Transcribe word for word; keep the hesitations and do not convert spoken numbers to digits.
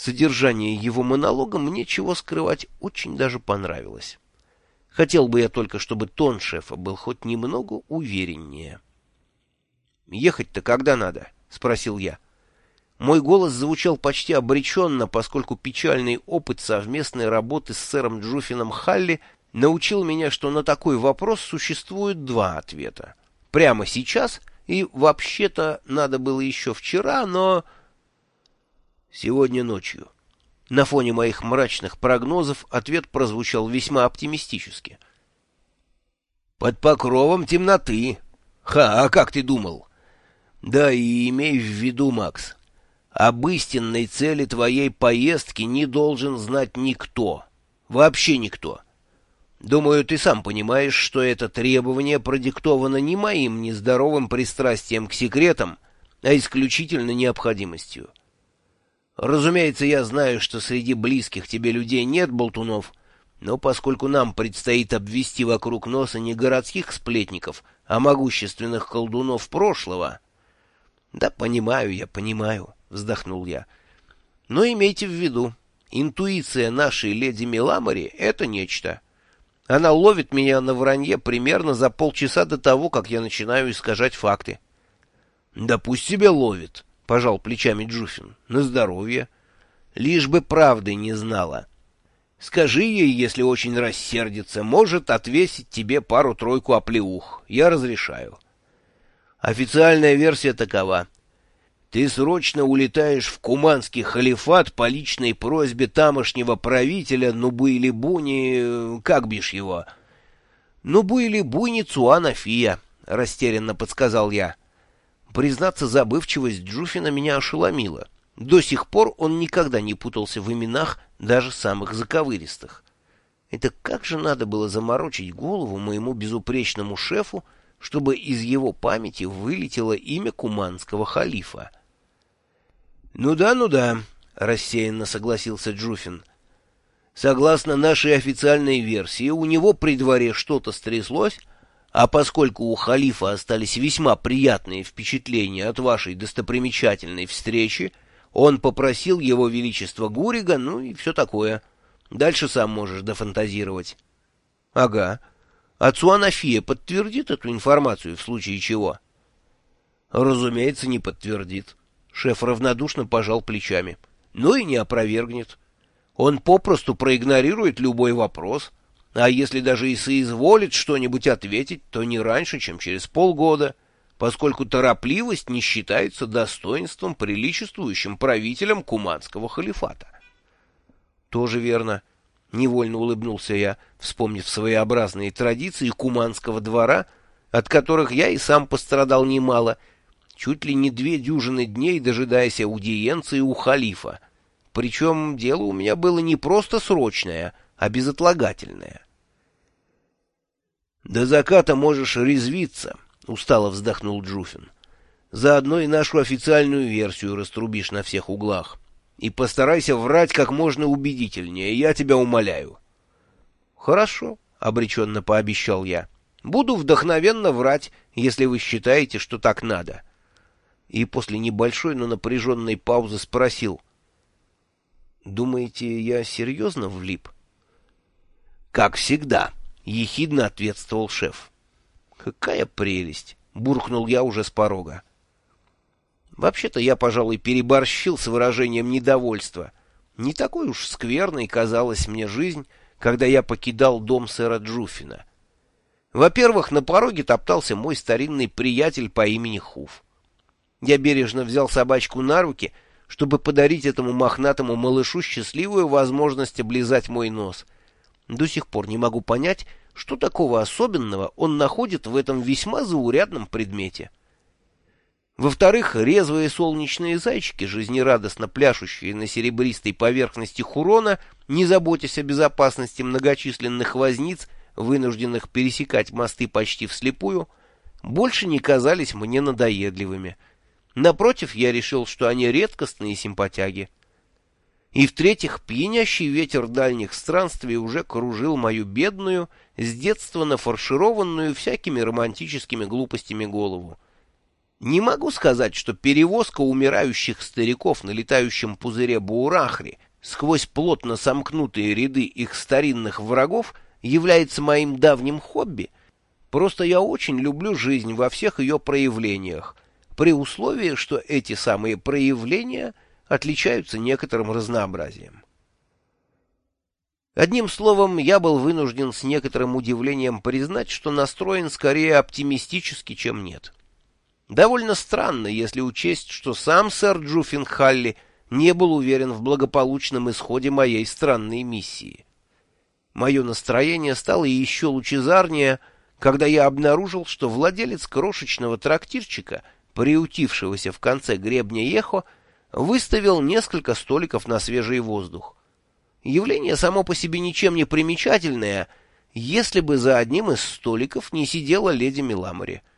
Содержание его монолога мне, чего скрывать, очень даже понравилось. Хотел бы я только, чтобы тон шефа был хоть немного увереннее. «Ехать-то когда надо?» — спросил я. Мой голос звучал почти обреченно, поскольку печальный опыт совместной работы с сэром Джуффином Халли научил меня, что на такой вопрос существует два ответа. Прямо сейчас и вообще-то надо было еще вчера, но... Сегодня ночью. На фоне моих мрачных прогнозов ответ прозвучал весьма оптимистически. «Под покровом темноты. Ха, а как ты думал?» «Да, и имей в виду, Макс, об истинной цели твоей поездки не должен знать никто. Вообще никто. Думаю, ты сам понимаешь, что это требование продиктовано не моим нездоровым пристрастием к секретам, а исключительно необходимостью. Разумеется, я знаю, что среди близких тебе людей нет болтунов, но поскольку нам предстоит обвести вокруг носа не городских сплетников, а могущественных колдунов прошлого... «Да, понимаю я, понимаю», — вздохнул я. «Но имейте в виду, интуиция нашей леди Меламори — это нечто. Она ловит меня на вранье примерно за полчаса до того, как я начинаю искажать факты». «Да пусть себя ловит», — пожал плечами Джуффин. «На здоровье. Лишь бы правды не знала. Скажи ей, если очень рассердится, может отвесить тебе пару-тройку оплеух. Я разрешаю». Официальная версия такова. Ты срочно улетаешь в Куманский халифат по личной просьбе тамошнего правителя Нубуили-Буни... Как бишь его? Нубуили-Буни Цуанафия, растерянно подсказал я. Признаться, забывчивость Джуффина меня ошеломила. До сих пор он никогда не путался в именах, даже самых заковыристых. Это как же надо было заморочить голову моему безупречному шефу, чтобы из его памяти вылетело имя куманского халифа. «Ну да, ну да», — рассеянно согласился Джуффин. «Согласно нашей официальной версии, у него при дворе что-то стряслось, а поскольку у халифа остались весьма приятные впечатления от вашей достопримечательной встречи, он попросил его величество Гурига, ну и все такое. Дальше сам можешь дофантазировать». «Ага. А Цуанафия подтвердит эту информацию в случае чего?» «Разумеется, не подтвердит». Шеф равнодушно пожал плечами. «Ну и не опровергнет. Он попросту проигнорирует любой вопрос, а если даже и соизволит что-нибудь ответить, то не раньше, чем через полгода, поскольку торопливость не считается достоинством, приличествующим правителям Куманского халифата». «Тоже верно». Невольно улыбнулся я, вспомнив своеобразные традиции куманского двора, от которых я и сам пострадал немало, чуть ли не две дюжины дней дожидаясь аудиенции у халифа. Причем дело у меня было не просто срочное, а безотлагательное. «До заката можешь резвиться», — устало вздохнул Джуффин. «Заодно и нашу официальную версию раструбишь на всех углах. И постарайся врать как можно убедительнее, я тебя умоляю». «Хорошо», — обреченно пообещал я. «Буду вдохновенно врать, если вы считаете, что так надо». И после небольшой, но напряженной паузы спросил. «Думаете, я серьезно влип?» «Как всегда», — ехидно ответствовал шеф. «Какая прелесть!» — буркнул я уже с порога. Вообще-то я, пожалуй, переборщил с выражением недовольства. Не такой уж скверной казалась мне жизнь, когда я покидал дом сэра Джуффина. Во-первых, на пороге топтался мой старинный приятель по имени Хуф. Я бережно взял собачку на руки, чтобы подарить этому мохнатому малышу счастливую возможность облизать мой нос. До сих пор не могу понять, что такого особенного он находит в этом весьма заурядном предмете. Во-вторых, резвые солнечные зайчики, жизнерадостно пляшущие на серебристой поверхности Хурона, не заботясь о безопасности многочисленных возниц, вынужденных пересекать мосты почти вслепую, больше не казались мне надоедливыми. Напротив, я решил, что они редкостные симпатяги. И в-третьих, пьянящий ветер дальних странствий уже кружил мою бедную, с детства нафаршированную всякими романтическими глупостями голову. Не могу сказать, что перевозка умирающих стариков на летающем пузыре Буурахри сквозь плотно сомкнутые ряды их старинных врагов является моим давним хобби. Просто я очень люблю жизнь во всех ее проявлениях, при условии, что эти самые проявления отличаются некоторым разнообразием. Одним словом, я был вынужден с некоторым удивлением признать, что настроен скорее оптимистически, чем нет. Довольно странно, если учесть, что сам сэр Джуффин Халли не был уверен в благополучном исходе моей странной миссии. Мое настроение стало еще лучезарнее, когда я обнаружил, что владелец крошечного трактирчика, приютившегося в конце гребня Ехо, выставил несколько столиков на свежий воздух. Явление само по себе ничем не примечательное, если бы за одним из столиков не сидела леди Миламори.